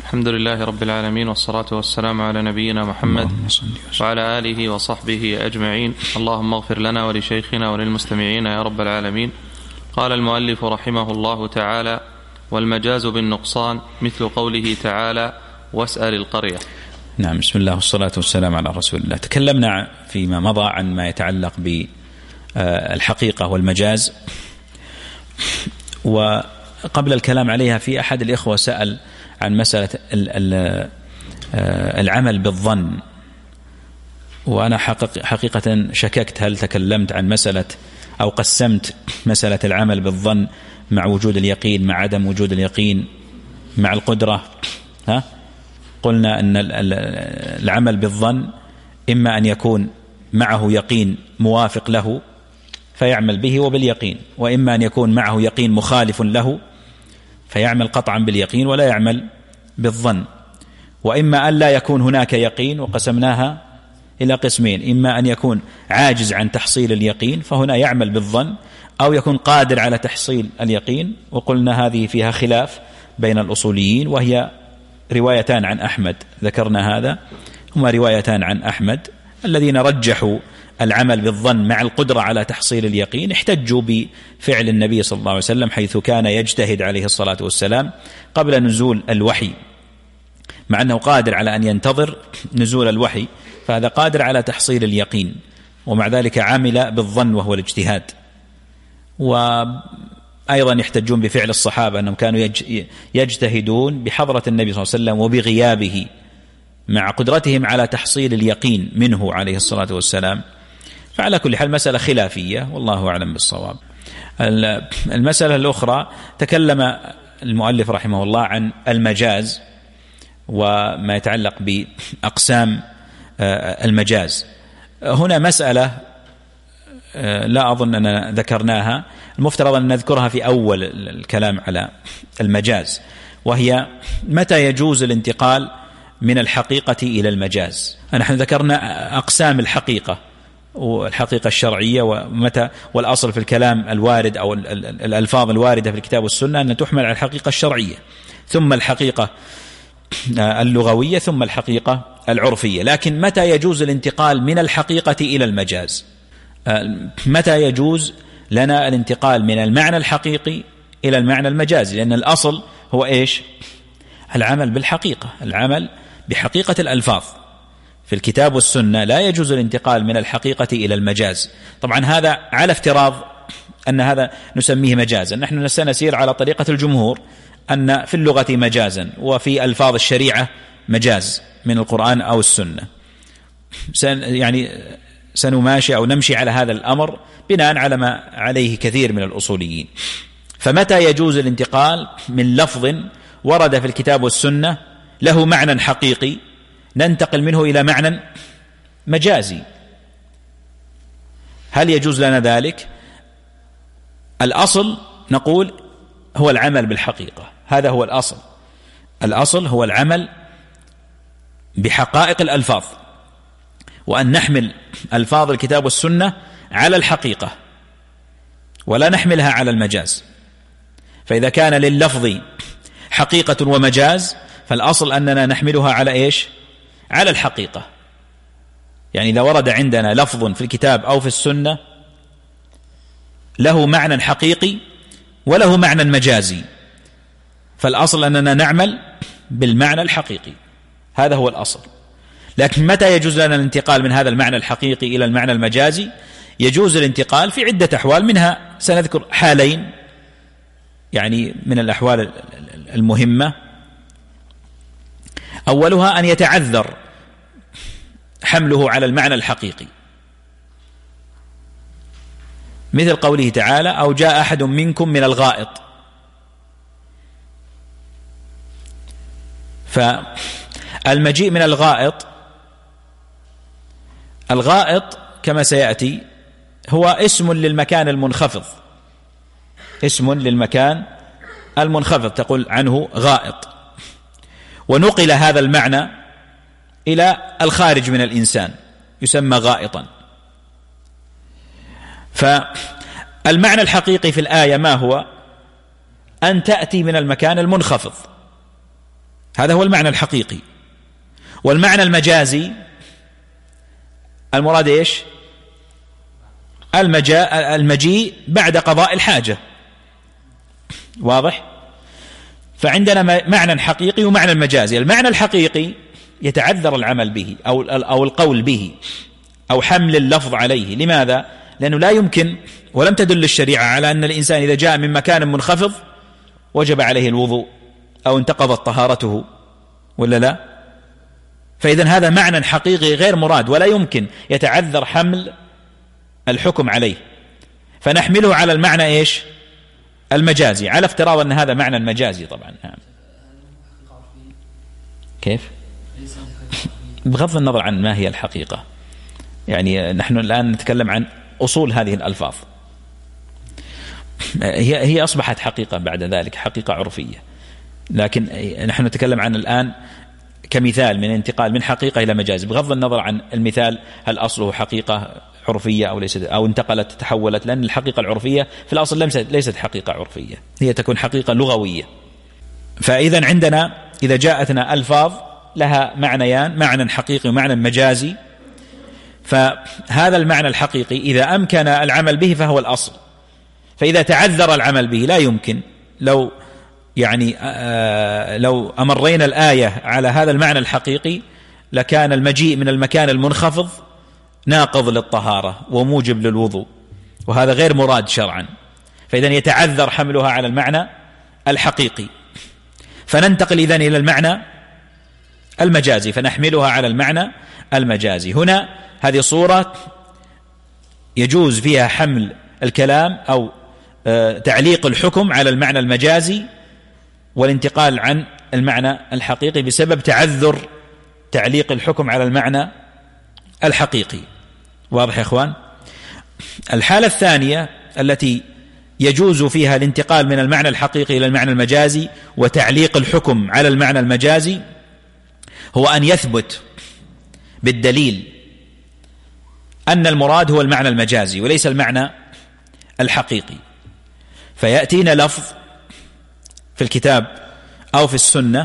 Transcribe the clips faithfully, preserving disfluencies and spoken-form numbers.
الحمد لله رب العالمين، والصلاة والسلام على نبينا محمد وعلى آله وصحبه أجمعين. اللهم اغفر لنا ولشيخنا وللمستمعين يا رب العالمين. قال المؤلف رحمه الله تعالى: والمجاز بالنقصان مثل قوله تعالى: واسأل القرية. نعم، بسم الله والصلاة والسلام على رسول الله. تكلمنا فيما مضى عن ما يتعلق بالحقيقة والمجاز، وقبل الكلام عليها في أحد الإخوة سأل عن مسألة العمل بالظن، وأنا حقيقة شككت هل تكلمت عن مسألة أو قسمت مسألة العمل بالظن مع وجود اليقين، مع عدم وجود اليقين، مع القدرة. ها؟ قلنا أن العمل بالظن إما أن يكون معه يقين موافق له فيعمل به وباليقين، وإما أن يكون معه يقين مخالف له فيعمل قطعا باليقين ولا يعمل بالظن، وإما أن لا يكون هناك يقين وقسمناها إلى قسمين: إما أن يكون عاجز عن تحصيل اليقين فهنا يعمل بالظن، أو يكون قادر على تحصيل اليقين. وقلنا هذه فيها خلاف بين الأصوليين، وهي روايتان عن أحمد، ذكرنا هذا، هما روايتان عن أحمد. الذين رجحوا العمل بالظن مع القدرة على تحصيل اليقين احتجوا بفعل النبي صلى الله عليه وسلم، حيث كان يجتهد عليه الصلاة والسلام قبل نزول الوحي، مع أنه قادر على أن ينتظر نزول الوحي، فهذا قادر على تحصيل اليقين، ومع ذلك عمل بالظن وهو الاجتهاد. وأيضا يحتجون بفعل الصحابة أنهم كانوا يجتهدون بحضرة النبي صلى الله عليه وسلم وبغيابه، مع قدرتهم على تحصيل اليقين منه عليه الصلاة والسلام. فعلى كل حال مسألة خلافية، والله أعلم بالصواب. المسألة الأخرى تكلم المؤلف رحمه الله عن المجاز وما يتعلق بأقسام المجاز. هنا مسألة لا أظن أننا ذكرناها، المفترض أن نذكرها في أول الكلام على المجاز، وهي متى يجوز الانتقال من الحقيقة إلى المجاز. نحن ذكرنا أقسام الحقيقة والحقيقة الشرعية، ومتى والأصل في الكلام الوارد أو الألفاظ الواردة في الكتاب والسنة أن تحمل على الحقيقة الشرعية، ثم الحقيقة اللغوية، ثم الحقيقة العرفية. لكن متى يجوز الانتقال من الحقيقة إلى المجاز؟ متى يجوز لنا الانتقال من المعنى الحقيقي إلى المعنى المجازي؟ لأن الأصل هو إيش؟ العمل بالحقيقة، العمل بحقيقة الألفاظ في الكتاب والسنة. لا يجوز الانتقال من الحقيقة إلى المجاز. طبعا هذا على افتراض أن هذا نسميه مجازا. نحن سنسير على طريقة الجمهور أن في اللغة مجازا، وفي ألفاظ الشريعة مجاز من القرآن أو السنة. سن يعني سنماشي أو نمشي على هذا الأمر بناء على ما عليه كثير من الأصوليين. فمتى يجوز الانتقال من لفظ ورد في الكتاب والسنة له معنى حقيقي ننتقل منه إلى معنى مجازي؟ هل يجوز لنا ذلك؟ الأصل نقول هو العمل بالحقيقة، هذا هو الأصل. الأصل هو العمل بحقائق الألفاظ، وأن نحمل ألفاظ الكتاب والسنة على الحقيقة ولا نحملها على المجاز. فإذا كان لللفظ حقيقة ومجاز فالأصل أننا نحملها على إيش؟ على الحقيقة. يعني إذا ورد عندنا لفظ في الكتاب أو في السنة له معنى حقيقي وله معنى مجازي، فالأصل أننا نعمل بالمعنى الحقيقي، هذا هو الأصل. لكن متى يجوز لنا الانتقال من هذا المعنى الحقيقي إلى المعنى المجازي؟ يجوز الانتقال في عدة أحوال، منها سنذكر حالين يعني من الأحوال المهمة. أولها أن يتعذر حمله على المعنى الحقيقي، مثل قوله تعالى: أو جاء أحد منكم من الغائط. فالمجيء من الغائط، الغائط كما سيأتي هو اسم للمكان المنخفض، اسم للمكان المنخفض تقول عنه غائط، ونقل هذا المعنى إلى الخارج من الإنسان يسمى غائطا. فالمعنى الحقيقي في الآية ما هو؟ أن تأتي من المكان المنخفض، هذا هو المعنى الحقيقي. والمعنى المجازي المراد إيش؟ المجا المجيء بعد قضاء الحاجة. واضح؟ فعندنا معنى حقيقي ومعنى مجازي. المعنى الحقيقي يتعذر العمل به أو أو القول به أو حمل اللفظ عليه. لماذا؟ لأنه لا يمكن، ولم تدل الشريعة على أن الإنسان إذا جاء من مكان منخفض وجب عليه الوضوء أو انتقضت طهارته، ولا لا؟ فإذن هذا معنى حقيقي غير مراد، ولا يمكن، يتعذر حمل الحكم عليه، فنحمله على المعنى إيش؟ المجازي، على افتراض أن هذا معنى المجازي. طبعا كيف؟ بغض النظر عن ما هي الحقيقة، يعني نحن الآن نتكلم عن أصول هذه الألفاظ، هي هي أصبحت حقيقة بعد ذلك، حقيقة عرفية، لكن نحن نتكلم عن الآن كمثال من انتقال من حقيقة إلى مجاز، بغض النظر عن المثال هل أصله حقيقة عرفية أو ليست، أو انتقلت تحولت، لأن الحقيقة العرفية في الأصل ليست حقيقة عرفية، هي تكون حقيقة لغوية. فإذا عندنا إذا جاءتنا ألفاظ لها معنيان، معنى حقيقي ومعنى مجازي، فهذا المعنى الحقيقي إذا أمكن العمل به فهو الأصل، فإذا تعذر العمل به لا يمكن. لو يعني آه لو أمرينا الآية على هذا المعنى الحقيقي لكان المجيء من المكان المنخفض ناقض للطهارة وموجب للوضوء، وهذا غير مراد شرعا، فإذا يتعذر حملها على المعنى الحقيقي، فننتقل إذن إلى المعنى المجازي فنحملها على المعنى المجازي. هنا هذه صورة يجوز فيها حمل الكلام أو آه تعليق الحكم على المعنى المجازي والانتقال عن المعنى الحقيقي بسبب تعذر تعليق الحكم على المعنى الحقيقي. واضح يا إخوان؟ الحالة الثانية التي يجوز فيها الانتقال من المعنى الحقيقي إلى المعنى المجازي وتعليق الحكم على المعنى المجازي هو أن يثبت بالدليل أن المراد هو المعنى المجازي وليس المعنى الحقيقي، فيأتينا لفظ في الكتاب أو في السنة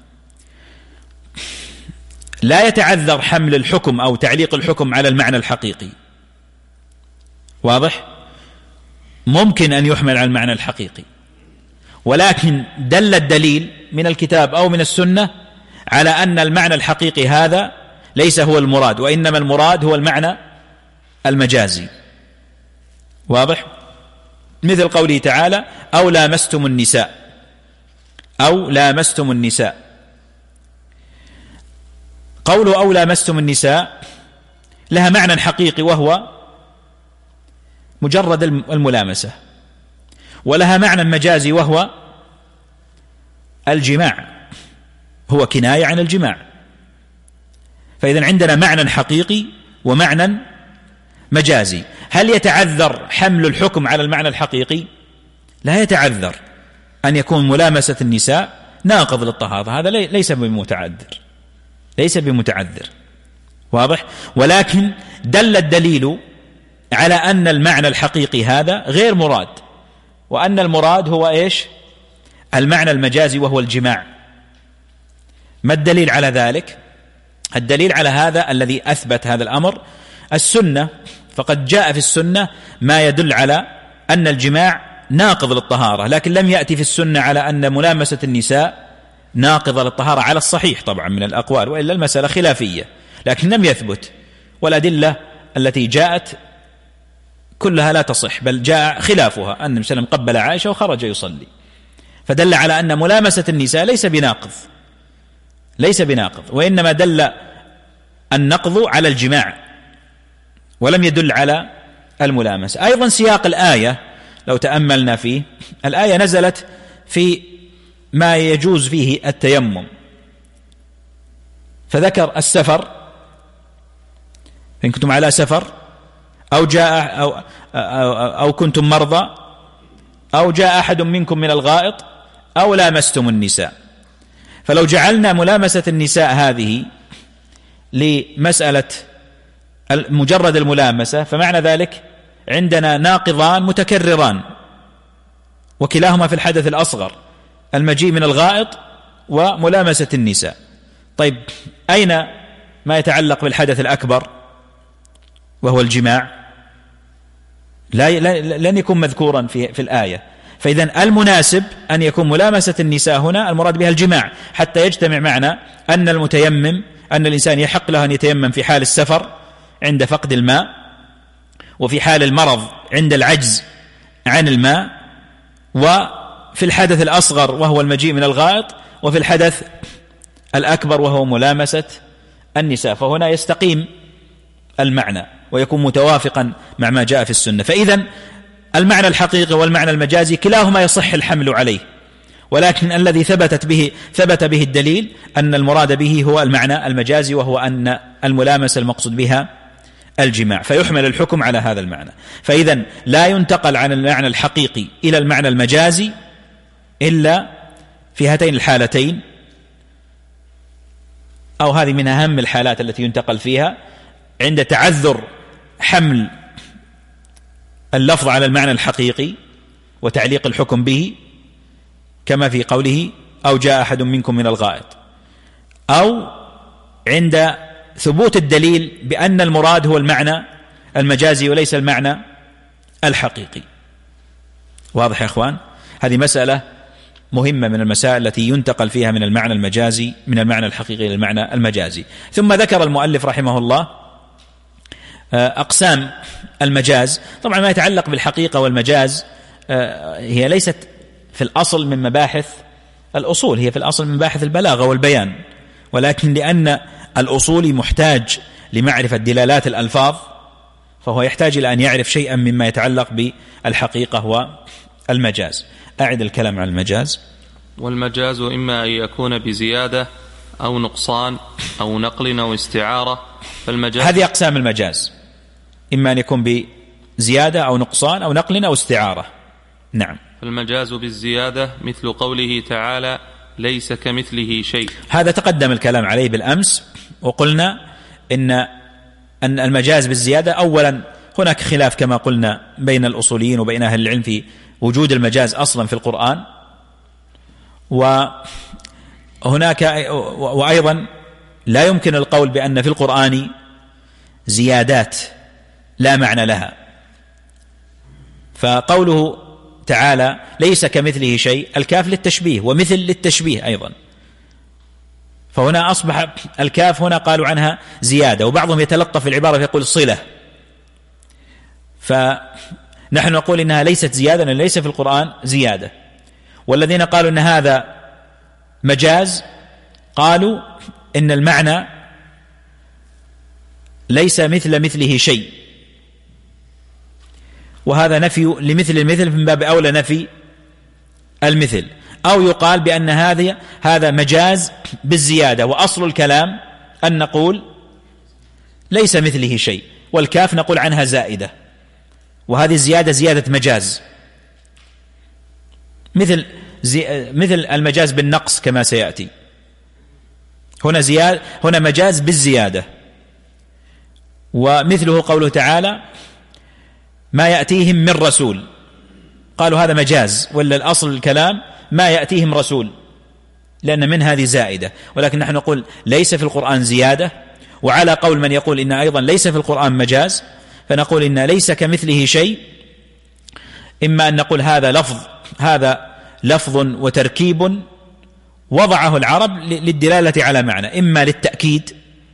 لا يتعذر حمل الحكم أو تعليق الحكم على المعنى الحقيقي. واضح؟ ممكن أن يحمل على المعنى الحقيقي، ولكن دل الدليل من الكتاب أو من السنة على أن المعنى الحقيقي هذا ليس هو المراد، وإنما المراد هو المعنى المجازي. واضح؟ مثل قوله تعالى أو لامستم النساء، أو لامستم النساء، قوله أو لامستم النساء لها معنى حقيقي وهو مجرد الملامسة، ولها معنى مجازي وهو الجماع، هو كناية عن الجماع. فإذا عندنا معنى حقيقي ومعنى مجازي. هل يتعذر حمل الحكم على المعنى الحقيقي؟ لا يتعذر أن يكون ملامسة النساء ناقض للطهارة، هذا ليس بمتعذر، ليس بمتعذر. واضح؟ ولكن دل الدليل على أن المعنى الحقيقي هذا غير مراد، وأن المراد هو إيش؟ المعنى المجازي وهو الجماع. ما الدليل على ذلك؟ الدليل على هذا الذي أثبت هذا الأمر السنة، فقد جاء في السنة ما يدل على أن الجماع ناقض للطهارة، لكن لم يأتي في السنة على أن ملامسة النساء ناقضة للطهارة على الصحيح طبعا من الأقوال، وإلا المسألة خلافية، لكن لم يثبت. والأدلة التي جاءت كلها لا تصح، بل جاء خلافها، أن مسلم قبل عائشة وخرج يصلي، فدل على أن ملامسة النساء ليس بناقض، ليس بناقض، وإنما دل النقض على الجماع ولم يدل على الملامسة. أيضا سياق الآية لو تأملنا فيه، الآية نزلت في ما يجوز فيه التيمم، فذكر السفر، إن كنتم على سفر أو جاء أو, أو, أو كنتم مرضى أو جاء أحد منكم من الغائط أو لامستم النساء. فلو جعلنا ملامسة النساء هذه لمسألة مجرد الملامسة، فمعنى ذلك عندنا ناقضان متكرران، وكلاهما في الحدث الأصغر، المجيء من الغائط وملامسة النساء. طيب أين ما يتعلق بالحدث الأكبر وهو الجماع؟ لا لن يكون مذكورا في, في الآية. فإذن المناسب أن يكون ملامسة النساء هنا المراد بها الجماع، حتى يجتمع معنا أن المتيمم أن الإنسان يحق له أن يتيمم في حال السفر عند فقد الماء، وفي حال المرض عند العجز عن الماء، وفي الحدث الأصغر وهو المجيء من الغائط، وفي الحدث الأكبر وهو ملامسة النساء. فهنا يستقيم المعنى ويكون متوافقا مع ما جاء في السنة. فإذن المعنى الحقيقي والمعنى المجازي كلاهما يصح الحمل عليه، ولكن الذي ثبتت به ثبت به الدليل أن المراد به هو المعنى المجازي، وهو أن الملامسة المقصود بها الجماع، فيحمل الحكم على هذا المعنى. فإذن لا ينتقل عن المعنى الحقيقي إلى المعنى المجازي إلا في هاتين الحالتين، أو هذه من أهم الحالات التي ينتقل فيها عند تعذر حمل اللفظ على المعنى الحقيقي وتعليق الحكم به، كما في قوله أو جاء أحد منكم من الغائط، أو عند ثبوت الدليل بأن المراد هو المعنى المجازي وليس المعنى الحقيقي. واضح يا أخوان؟ هذه مسألة مهمة من المسائل التي ينتقل فيها من المعنى المجازي من المعنى الحقيقي إلى المعنى المجازي. ثم ذكر المؤلف رحمه الله أقسام المجاز. طبعا ما يتعلق بالحقيقة والمجاز هي ليست في الأصل من مباحث الأصول، هي في الأصل من مباحث البلاغة والبيان، ولكن لأن الأصولي محتاج لمعرفة دلالات الألفاظ فهو يحتاج إلى أن يعرف شيئا مما يتعلق بالحقيقة والمجاز. أعد الكلام عن المجاز. والمجاز إما أن يكون بزيادة أو نقصان أو نقل أو استعارة. فالمجاز هذه أقسام المجاز، إما أن يكون بزيادة أو نقصان أو نقل أو استعارة. نعم. فالمجاز بالزيادة مثل قوله تعالى ليس كمثله شيء، هذا تقدم الكلام عليه بالأمس، وقلنا إن أن المجاز بالزيادة أولا هناك خلاف كما قلنا بين الأصوليين وبين أهل العلم في وجود المجاز أصلا في القرآن، وهناك وأيضا لا يمكن القول بأن في القرآن زيادات لا معنى لها. فقوله تعالى ليس كمثله شيء، الكاف للتشبيه ومثل للتشبيه أيضا، فهنا أصبح الكاف هنا قالوا عنها زيادة، وبعضهم يتلطف في العبارة فيقول صلة، فنحن نقول إنها ليست زيادة لأن ليس في القرآن زيادة. والذين قالوا إن هذا مجاز قالوا إن المعنى ليس مثل مثله شيء، وهذا نفي لمثل المثل من باب أولى نفي المثل. أو يقال بأن هذا هذا مجاز بالزيادة، وأصل الكلام أن نقول ليس مثله شيء، والكاف نقول عنها زائدة، وهذه الزيادة زيادة مجاز، مثل زي مثل المجاز بالنقص كما سيأتي. هنا زيادة، هنا مجاز بالزيادة. ومثله قوله تعالى ما يأتيهم من رسول، قالوا هذا مجاز، ولا الأصل الكلام ما يأتيهم رسول، لأن من هذه زائدة. ولكن نحن نقول ليس في القرآن زيادة، وعلى قول من يقول إن أيضا ليس في القرآن مجاز، فنقول إن ليس كمثله شيء، إما أن نقول هذا لفظ هذا لفظ وتركيب وضعه العرب للدلالة على معنى، إما للتأكيد،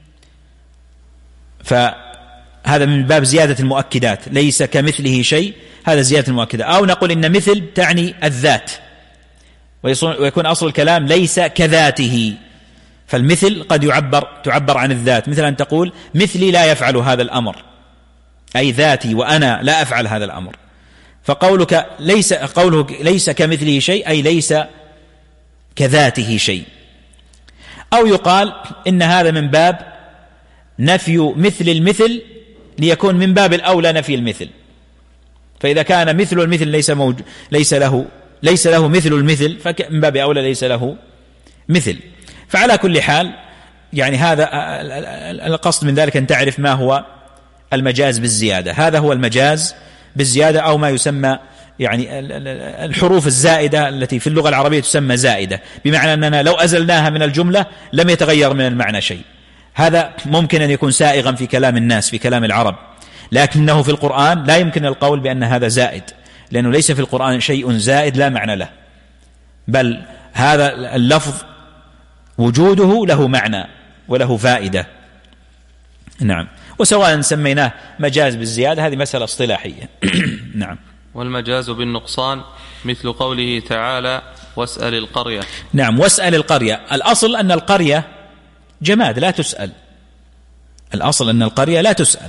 فهذا من باب زيادة المؤكدات، ليس كمثله شيء هذا زيادة المؤكدات. أو نقول إن مثل تعني الذات، ويكون أصل الكلام ليس كذاته، فالمثل قد يعبر تعبر عن الذات، مثل أن تقول مثلي لا يفعل هذا الأمر، أي ذاتي وأنا لا أفعل هذا الأمر. فقولك ليس قوله ليس كمثله شيء أي ليس كذاته شيء. أو يقال إن هذا من باب نفي مثل المثل ليكون من باب الأولى نفي المثل، فإذا كان مثل المثل ليس موجود ليس له ليس له مثل المثل فمن باب أولى ليس له مثل. فعلى كل حال يعني هذا القصد من ذلك أن تعرف ما هو المجاز بالزيادة. هذا هو المجاز بالزيادة، أو ما يسمى يعني الحروف الزائدة التي في اللغة العربية تسمى زائدة، بمعنى أننا لو أزلناها من الجملة لم يتغير من المعنى شيء. هذا ممكن أن يكون سائغا في كلام الناس، في كلام العرب، لكنه في القرآن لا يمكن القول بأن هذا زائد، لأنه ليس في القرآن شيء زائد لا معنى له، بل هذا اللفظ وجوده له معنى وله فائدة. نعم. وسواء سميناه مجاز بالزيادة هذه مسألة اصطلاحية. نعم. والمجاز بالنقصان مثل قوله تعالى واسأل القرية. نعم، واسأل القرية. الأصل أن القرية جماد لا تسأل، الأصل أن القرية لا تسأل،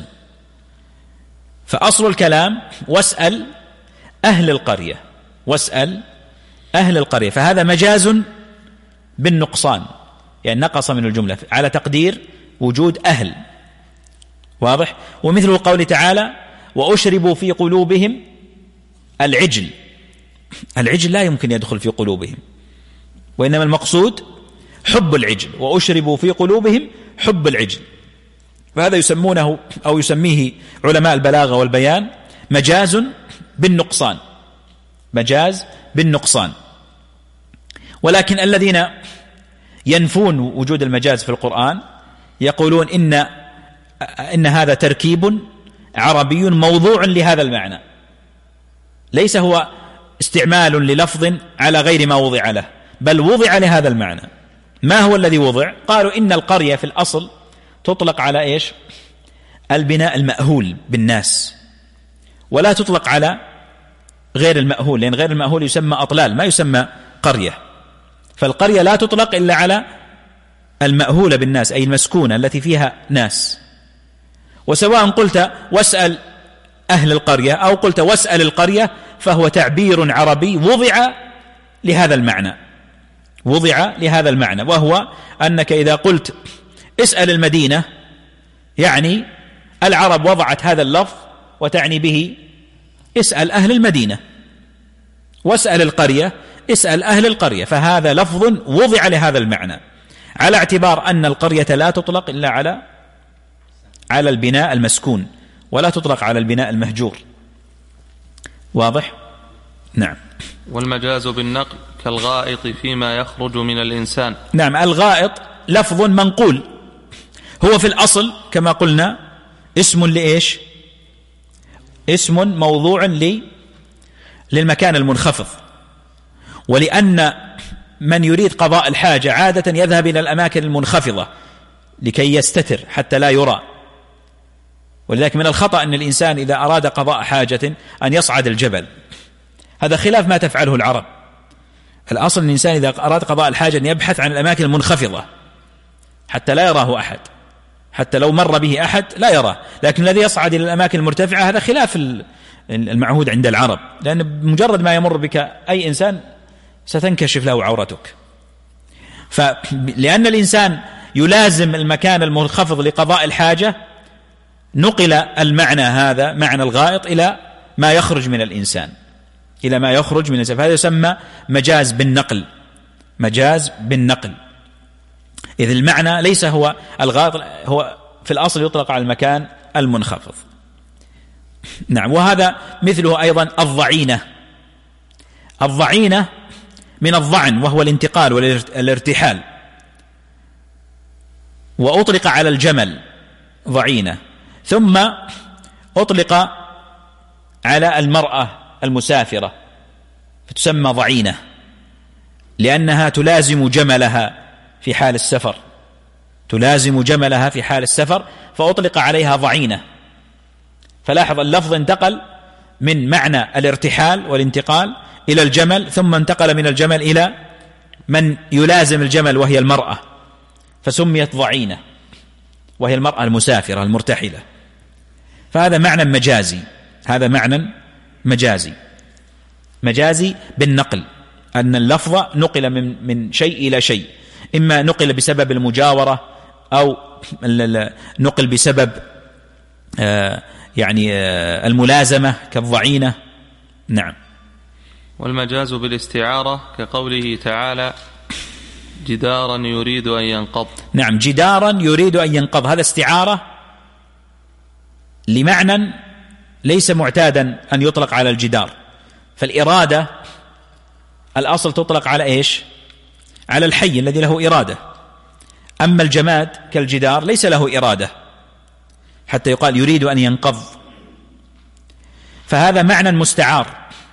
فأصل الكلام واسأل أهل القرية، واسأل أهل القرية، فهذا مجاز بالنقصان، يعني نقص من الجملة على تقدير وجود أهل. واضح؟ ومثل قول تعالى وأشربوا في قلوبهم العجل. العجل لا يمكن يدخل في قلوبهم، وإنما المقصود حب العجل، وأشربوا في قلوبهم حب العجل. فهذا يسمونه أو يسميه علماء البلاغة والبيان مجاز بالنقصان، مجاز بالنقصان. ولكن الذين ينفون وجود المجاز في القرآن يقولون إن إن هذا تركيب عربي موضوع لهذا المعنى، ليس هو استعمال للفظ على غير ما وضع له، بل وضع لهذا المعنى. ما هو الذي وضع؟ قالوا إن القرية في الأصل تطلق على إيش؟ البناء المأهول بالناس، ولا تطلق على غير المأهول، لأن غير المأهول يسمى أطلال ما يسمى قرية. فالقرية لا تطلق إلا على المأهولة بالناس، أي المسكونة التي فيها ناس. وسواء قلت واسأل أهل القرية أو قلت واسأل القرية فهو تعبير عربي وضع لهذا المعنى، وضع لهذا المعنى، وهو أنك إذا قلت اسأل المدينة يعني العرب وضعت هذا اللفظ وتعني به اسأل أهل المدينة، واسأل القرية اسأل أهل القرية، فهذا لفظ وضع لهذا المعنى، على اعتبار أن القرية لا تطلق إلا على على البناء المسكون، ولا تطلق على البناء المهجور. واضح؟ نعم. والمجاز بالنقل كالغائط فيما يخرج من الإنسان. نعم، الغائط لفظ منقول، هو في الأصل كما قلنا اسم لإيش؟ اسم موضوع لي للمكان المنخفض، ولأن من يريد قضاء الحاجة عادة يذهب إلى الأماكن المنخفضة لكي يستتر حتى لا يرى. ولذلك من الخطأ أن الإنسان إذا أراد قضاء حاجة أن يصعد الجبل، هذا خلاف ما تفعله العرب. الأصل أن الإنسان إذا أراد قضاء الحاجة أن يبحث عن الأماكن المنخفضة حتى لا يراه أحد، حتى لو مر به أحد لا يراه. لكن الذي يصعد إلى الأماكن المرتفعة هذا خلاف المعهود عند العرب، لأن بمجرد ما يمر بك أي إنسان ستنكشف له عورتك. فلأن الإنسان يلازم المكان المنخفض لقضاء الحاجة نقل المعنى هذا معنى الغائط إلى ما يخرج من الإنسان، إلى ما يخرج من الإنسان، فهذا يسمى مجاز بالنقل، مجاز بالنقل. إذ المعنى ليس هو الغائط، هو في الأصل يطلق على المكان المنخفض. نعم. وهذا مثله أيضا الضعينة. الضعينة من الضعن وهو الانتقال والارتحال، وأطلق على الجمل ضعينة، ثم أطلق على المرأة المسافرة فتسمى ضعينة، لأنها تلازم جملها في حال السفر، تلازم جملها في حال السفر فأطلق عليها ضعينة. فلاحظ اللفظ انتقل من معنى الارتحال والانتقال إلى الجمل، ثم انتقل من الجمل إلى من يلازم الجمل وهي المرأة، فسميت ضعينة وهي المرأة المسافرة المرتحلة. فهذا معنى مجازي، هذا معنى مجازي، مجازي بالنقل، أن اللفظ نقل من من شيء إلى شيء، إما نقل بسبب المجاورة أو نقل بسبب يعني الملازمة كالضعينة. نعم. والمجاز بالاستعارة كقوله تعالى جدارا يريد أن ينقض. نعم، جدارا يريد أن ينقض، هذا استعارة لمعنى ليس معتادا أن يطلق على الجدار، فالإرادة الأصل تطلق على إيش؟ على الحي الذي له إرادة. أما الجماد كالجدار ليس له إرادة حتى يقال يريد أن ينقض، فهذا معنى مستعار.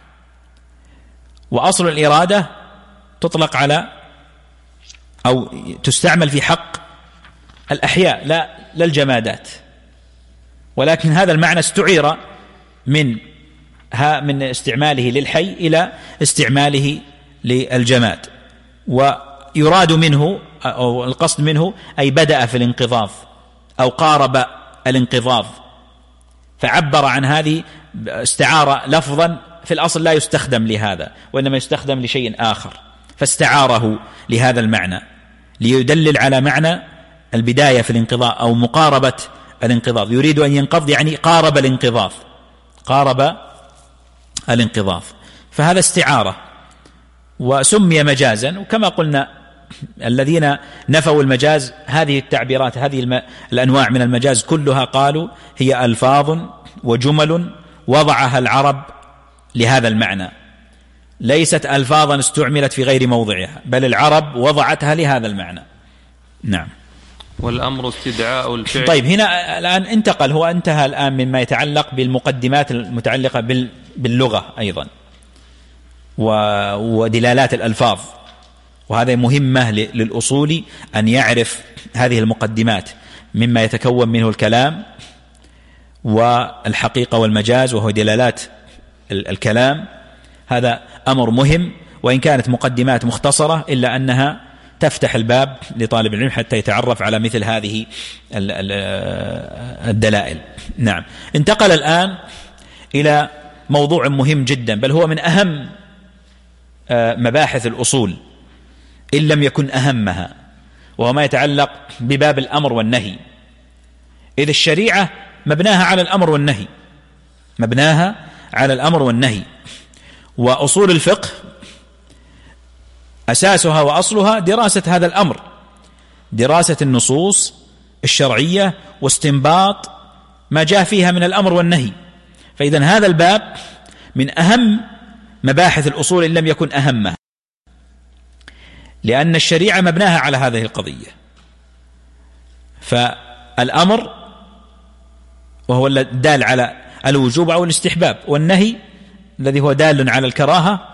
وأصل الإرادة تطلق على أو تستعمل في حق الأحياء لا للجمادات، ولكن هذا المعنى استعير من من استعماله للحي إلى استعماله للجماد، ويراد منه أو القصد منه أي بدأ في الانقضاض أو قارب الانقضاض، فعبر عن هذه استعارة لفظا في الأصل لا يستخدم لهذا وإنما يستخدم لشيء آخر، فاستعاره لهذا المعنى ليدلل على معنى البداية في الانقضاض أو مقاربة الانقضاض. يريد أن ينقض يعني قارب الانقضاض، قارب الانقضاض، فهذا استعارة وسمي مجازا. وكما قلنا الذين نفوا المجاز هذه التعبيرات هذه الأنواع من المجاز كلها قالوا هي ألفاظ وجمل وضعها العرب لهذا المعنى، ليست ألفاظا استعملت في غير موضعها، بل العرب وضعتها لهذا المعنى. نعم. والأمر استدعاء الفعل. طيب هنا الآن انتقل، هو انتهى الآن مما يتعلق بالمقدمات المتعلقة باللغة أيضا ودلالات الألفاظ، وهذا مهمة للأصول أن يعرف هذه المقدمات مما يتكون منه الكلام والحقيقة والمجاز وهو دلالات الكلام. هذا أمر مهم، وإن كانت مقدمات مختصرة إلا أنها تفتح الباب لطالب العلم حتى يتعرف على مثل هذه الدلائل. نعم. انتقل الآن إلى موضوع مهم جدا، بل هو من أهم مباحث الأصول إن لم يكن أهمها، وهو ما يتعلق بباب الأمر والنهي. إذ الشريعة مبناها على الأمر والنهي، مبناها على الأمر والنهي، وأصول الفقه أساسها وأصلها دراسة هذا الأمر، دراسة النصوص الشرعية واستنباط ما جاء فيها من الأمر والنهي. فإذن هذا الباب من أهم مباحث الأصول إن لم يكن أهمها، لأن الشريعة مبناها على هذه القضية. فالأمر وهو الدال على الوجوب أو الاستحباب، والنهي الذي هو دال على الكراهة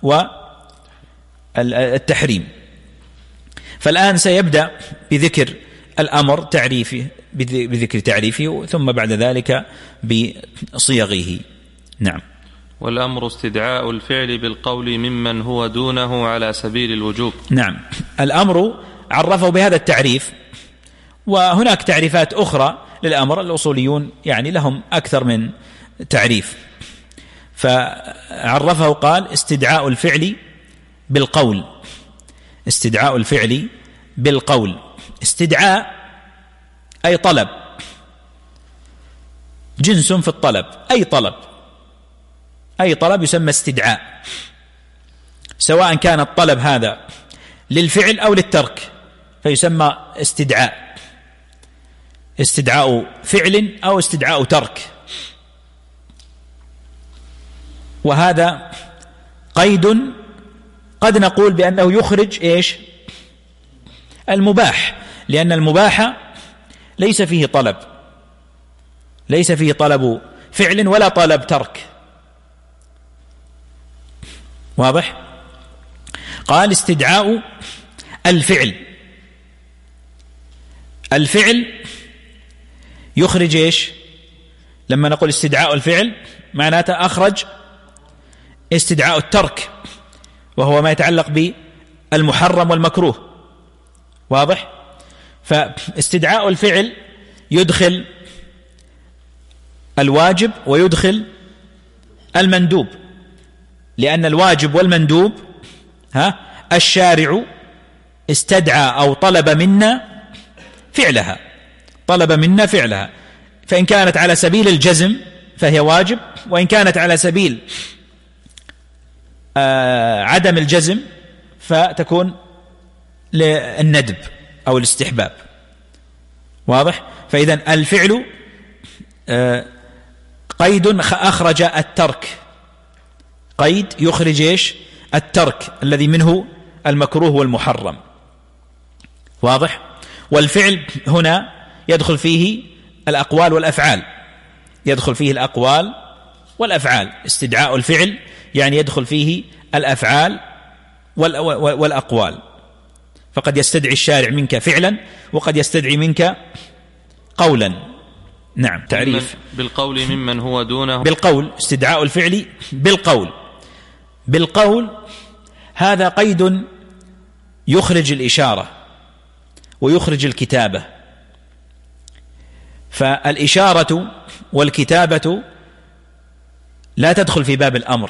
والتحريم. فالآن سيبدأ بذكر الأمر تعريفه بذكر تعريفه ثم بعد ذلك بصيغه. نعم. والأمر استدعاء الفعل بالقول ممن هو دونه على سبيل الوجوب. نعم. الأمر عرفه بهذا التعريف، وهناك تعريفات أخرى للأمر، الأصوليون يعني لهم أكثر من تعريف، فعرفه قال استدعاء الفعل بالقول. استدعاء الفعل بالقول، استدعاء أي طلب، جنس في الطلب، أي طلب أي طلب يسمى استدعاء، سواء كان الطلب هذا للفعل أو للترك فيسمى استدعاء، استدعاء فعل أو استدعاء ترك. وهذا قيد قد نقول بأنه يخرج إيش؟ المباح، لأن المباح ليس فيه طلب، ليس فيه طلب فعل ولا طلب ترك. واضح؟ قال استدعاء الفعل، الفعل يخرج إيش؟ لما نقول استدعاء الفعل معناته أخرج استدعاء الترك، وهو ما يتعلق بالمحرم والمكروه. واضح؟ فاستدعاء الفعل يدخل الواجب ويدخل المندوب، لأن الواجب والمندوب ها الشارع استدعى أو طلب منا فعلها، طلب منا فعلها، فإن كانت على سبيل الجزم فهي واجب، وإن كانت على سبيل آه عدم الجزم فتكون للندب أو الاستحباب. واضح؟ فإذن الفعل آه قيد أخرج الترك، قيد يخرج إيش؟ الترك الذي منه المكروه والمحرم. واضح؟ والفعل هنا يدخل فيه الأقوال والأفعال، يدخل فيه الأقوال والأفعال. استدعاء الفعل يعني يدخل فيه الأفعال والأقوال، فقد يستدعي الشارع منك فعلا وقد يستدعي منك قولا. نعم. تعريف بالقول ممن هو دونه. بالقول، استدعاء الفعل بالقول. بالقول هذا قيد يخرج الإشارة ويخرج الكتابة، فالإشارة والكتابة لا تدخل في باب الأمر،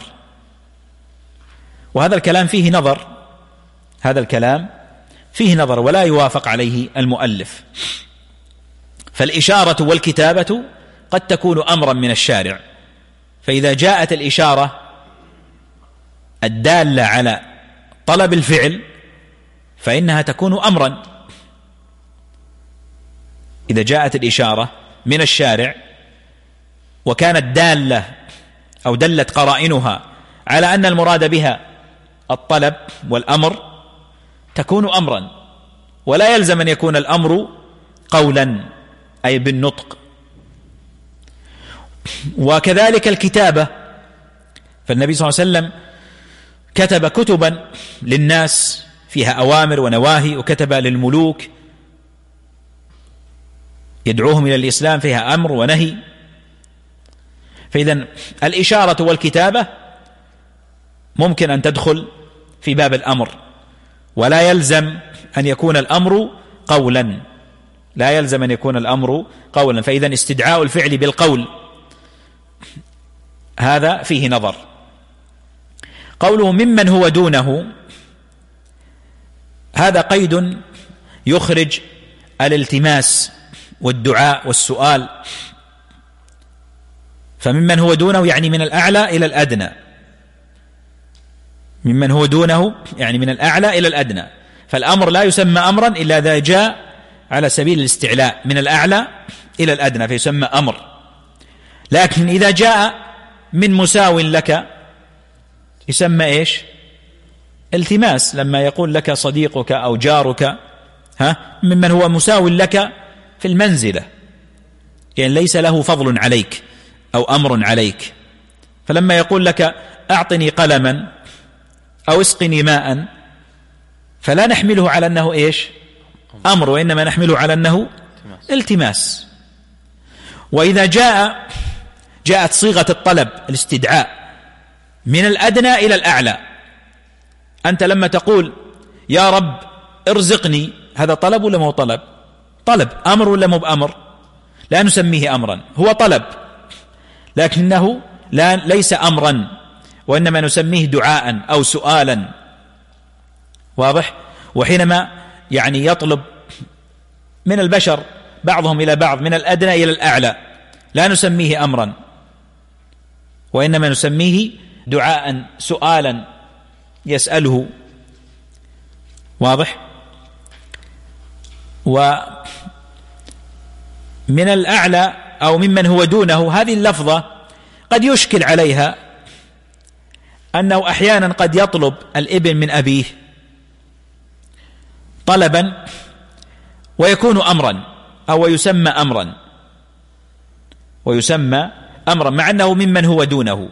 وهذا الكلام فيه نظر، هذا الكلام فيه نظر ولا يوافق عليه المؤلف. فالإشارة والكتابة قد تكون أمرا من الشارع، فإذا جاءت الإشارة الدالة على طلب الفعل فإنها تكون أمرا. إذا جاءت الإشارة من الشارع وكانت دالة أو دلت قرائنها على أن المراد بها الطلب والأمر تكون أمرا، ولا يلزم أن يكون الأمر قولا أي بالنطق. وكذلك الكتابة، فالنبي صلى الله عليه وسلم كتب كتبا للناس فيها أوامر ونواهي، وكتب للملوك يدعوهم إلى الإسلام فيها أمر ونهي. فإذن الإشارة والكتابة ممكن أن تدخل في باب الأمر، ولا يلزم أن يكون الأمر قولا، لا يلزم أن يكون الأمر قولا. فإذن استدعاء الفعل بالقول هذا فيه نظر. قوله ممن هو دونه، هذا قيد يخرج الالتماس والدعاء والسؤال. فممن هو دونه يعني من الأعلى إلى الأدنى، ممن هو دونه يعني من الأعلى إلى الأدنى. فالأمر لا يسمى أمرا إلا إذا جاء على سبيل الاستعلاء من الأعلى إلى الأدنى فيسمى أمر. لكن إذا جاء من مساو لك يسمى إيش؟ التماس. لما يقول لك صديقك أو جارك ها ممن هو مساو لك في المنزلة، يعني ليس له فضل عليك أو أمر عليك، فلما يقول لك أعطني قلما أو اسقني ماء فلا نحمله على أنه إيش؟ أمر، وإنما نحمله على أنه التماس. وإذا جاء جاءت صيغة الطلب الاستدعاء من الأدنى إلى الأعلى، أنت لما تقول يا رب ارزقني، هذا طلب ولا مو طلب؟ طلب. أمر ولا مو بأمر؟ لا نسميه أمرا، هو طلب لكنه لا ليس أمرا، وإنما نسميه دعاء أو سؤالا. واضح؟ وحينما يعني يطلب من البشر بعضهم إلى بعض من الأدنى إلى الأعلى لا نسميه أمرا، وإنما نسميه دعاء سؤالا يسأله. واضح؟ ومن الأعلى أو ممن هو دونه، هذه اللفظة قد يشكل عليها أنه أحيانا قد يطلب الابن من أبيه طلبا ويكون أمرا أو يسمى أمرا، ويسمى أمرا مع أنه ممن هو دونه.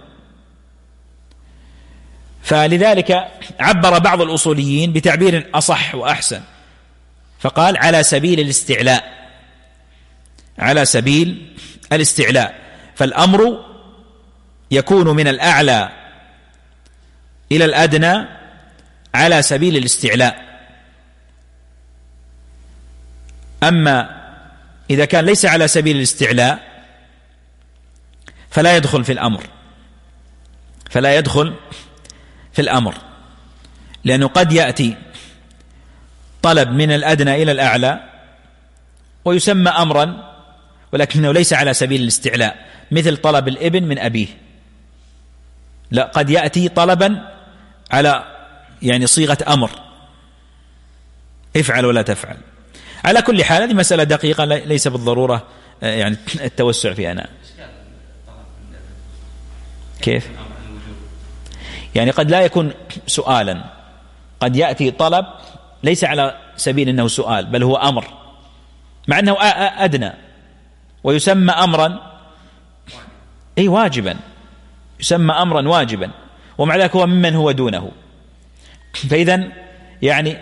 فلذلك عبر بعض الأصوليين بتعبير أصح وأحسن، فقال على سبيل الاستعلاء، على سبيل الاستعلاء. فالأمر يكون من الأعلى إلى الأدنى على سبيل الاستعلاء. أما إذا كان ليس على سبيل الاستعلاء فلا يدخل في الأمر، فلا يدخل في الأمر، لأنه قد يأتي طلب من الأدنى إلى الأعلى ويسمى أمرا ولكنه ليس على سبيل الاستعلاء، مثل طلب الابن من أبيه. لا، قد يأتي طلبا على يعني صيغة أمر، افعل ولا تفعل. على كل حال هذه مسألة دقيقة ليس بالضرورة يعني التوسع فيها. أنا كيف يعني قد لا يكون سؤالا، قد يأتي طلب ليس على سبيل أنه سؤال بل هو أمر، مع أنه أدنى ويسمى أمرا أي واجبا، يسمى أمرا واجبا، ومع ذلك هو ممن هو دونه. فإذا يعني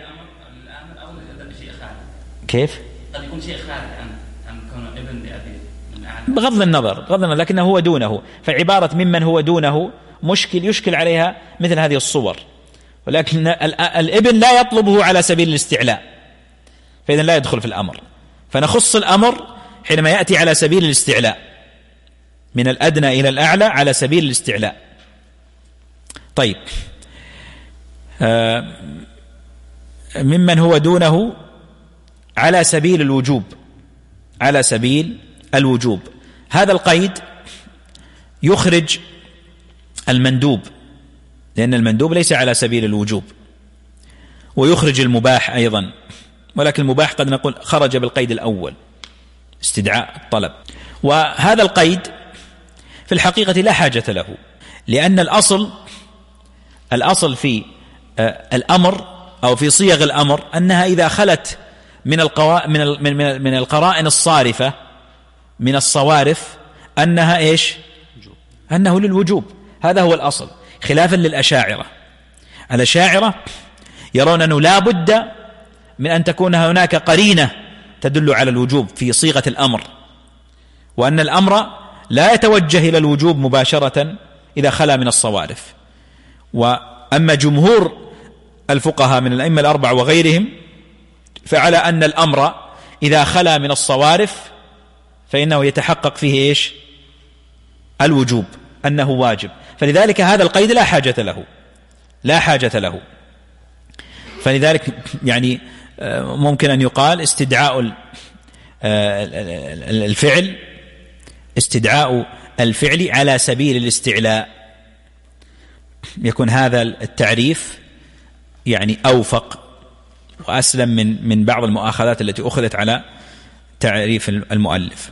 كيف قد يكون شيء خارج عن عن كونه ابن لأبيه بغض النظر بغض النظر لكنه هو دونه، فعبارة ممن هو دونه مشكل يشكل عليها مثل هذه الصور، ولكن الابن لا يطلبه على سبيل الاستعلاء، فإذا لا يدخل في الأمر، فنخص الأمر حينما يأتي على سبيل الاستعلاء، من الأدنى إلى الأعلى على سبيل الاستعلاء. طيب آه ممن هو دونه على سبيل الوجوب، على سبيل الوجوب، هذا القيد يخرج المندوب، لأن المندوب ليس على سبيل الوجوب، ويخرج المباح أيضا، ولكن المباح قد نقول خرج بالقيد الأول استدعاء الطلب. وهذا القيد في الحقيقة لا حاجة له، لأن الأصل الأصل في الأمر أو في صيغ الأمر أنها إذا خلت من القوا من من من القرائن الصارفة من الصوارف أنها إيش؟ أنه للوجوب، هذا هو الأصل، خلافا للأشاعرة. الأشاعرة يرون أنه لا بد من أن تكون هناك قرينة تدل على الوجوب في صيغة الأمر، وأن الأمر لا يتوجه إلى الوجوب مباشرة إذا خلا من الصوارف. وأما جمهور الفقهاء من الأئمة الأربعة وغيرهم فعلى أن الأمر إذا خلا من الصوارف فإنه يتحقق فيه إيش؟ الوجوب، أنه واجب، فلذلك هذا القيد لا حاجة له، لا حاجة له. فلذلك يعني ممكن أن يقال استدعاء الفعل استدعاء الفعل على سبيل الاستعلاء، يكون هذا التعريف يعني أوفق وأسلم من من بعض المؤاخذات التي أخذت على تعريف المؤلف.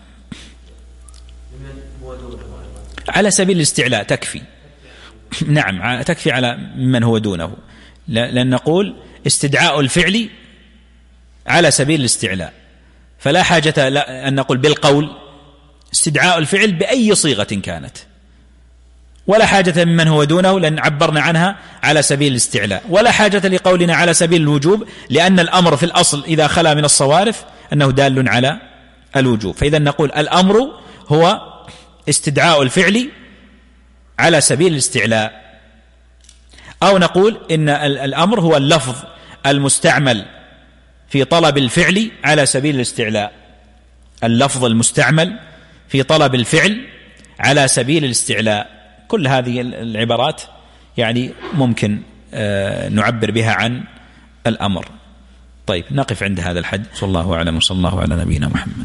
على سبيل الاستعلاء تكفي، نعم تكفي على من هو دونه، لأن نقول استدعاء الفعل على سبيل الاستعلاء، فلا حاجة أن نقول بالقول استدعاء الفعل بأي صيغة كانت، ولا حاجة ممن هو دونه لأن عبرنا عنها على سبيل الاستعلاء، ولا حاجة لقولنا على سبيل الوجوب لأن الأمر في الأصل إذا خلا من الصوارف أنه دال على الوجوب. فإذا نقول الأمر هو استدعاء الفعل على سبيل الاستعلاء، أو نقول إن الأمر هو اللفظ المستعمل في طلب الفعل على سبيل الاستعلاء، اللفظ المستعمل في طلب الفعل على سبيل الاستعلاء. كل هذه العبارات يعني ممكن نعبر بها عن الأمر. طيب نقف عند هذا الحد، صلى الله أعلم وصلى الله على نبينا محمد.